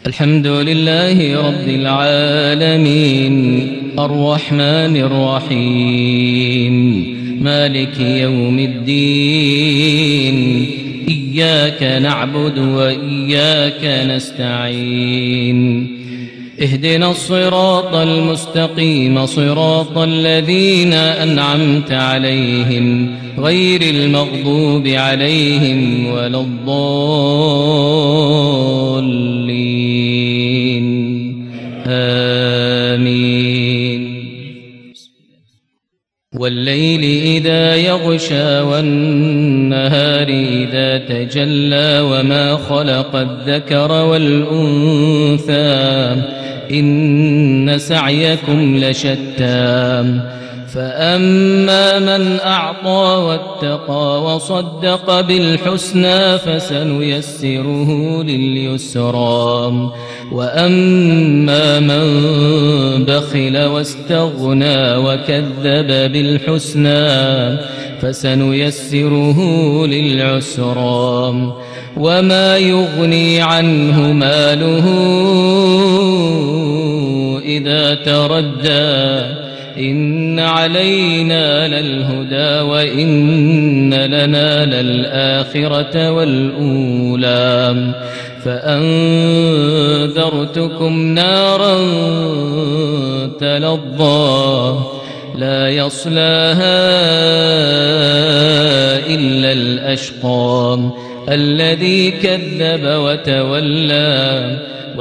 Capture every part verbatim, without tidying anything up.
الحمد لله رب العالمين الرحمن الرحيم مالك يوم الدين إياك نعبد وإياك نستعين اهدنا الصراط المستقيم صراط الذين أنعمت عليهم غير المغضوب عليهم ولا الضالين آمين والليل إذا يغشى والنهار إذا تجلى وما خلق الذكر والأنثى إن سعيكم لشتى فأما من أعطى واتقى وصدق بالحسنى فسنيسره لليسرى وأما من بخل واستغنى وكذب بالحسنى فسنيسره للعسرى وما يغني عنه ماله إذا تردى إن علينا للهدى وإن لنا للآخرة والأولى فأنذرتكم نارا تلظى لا يصلاها إلا الأشقى الذي كذب وتولى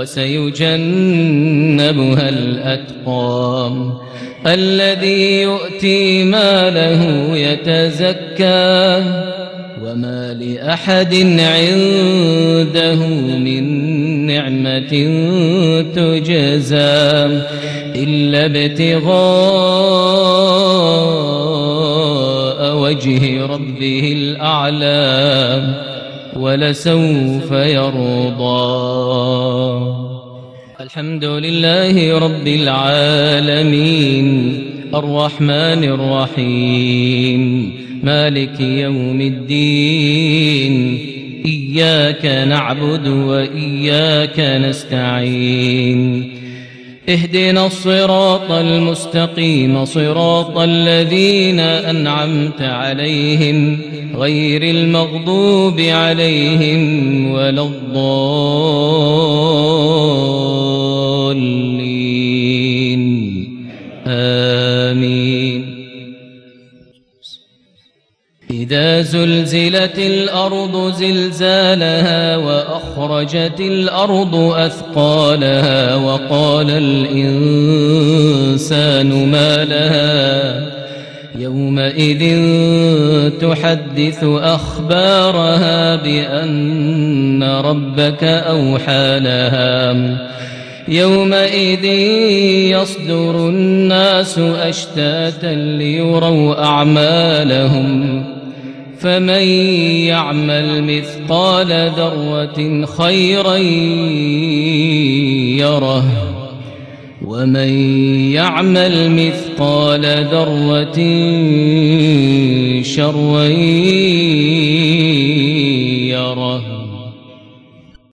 وسيجنبها الأتقى الذي يؤتي ماله يتزكى وما لأحد عنده من نعمة تجزى إلا ابتغاء وجه ربه الأعلى ولسوف يرضى. الحمد لله رب العالمين الرحمن الرحيم مالك يوم الدين إياك نعبد وإياك نستعين اهدنا الصراط المستقيم صراط الذين أنعمت عليهم غير المغضوب عليهم ولا الضالين آمين إذا زلزلت الأرض زلزالها وأخرجت الأرض أثقالها وقال الإنسان ما لها يومئذ تحدث أخبارها بأن ربك أوحى لها يومئذ يصدر الناس أشتاتا ليروا أعمالهم فمن يعمل مثقال ذرة خيرا يره ومن يعمل مثقال ذرة شرا يره.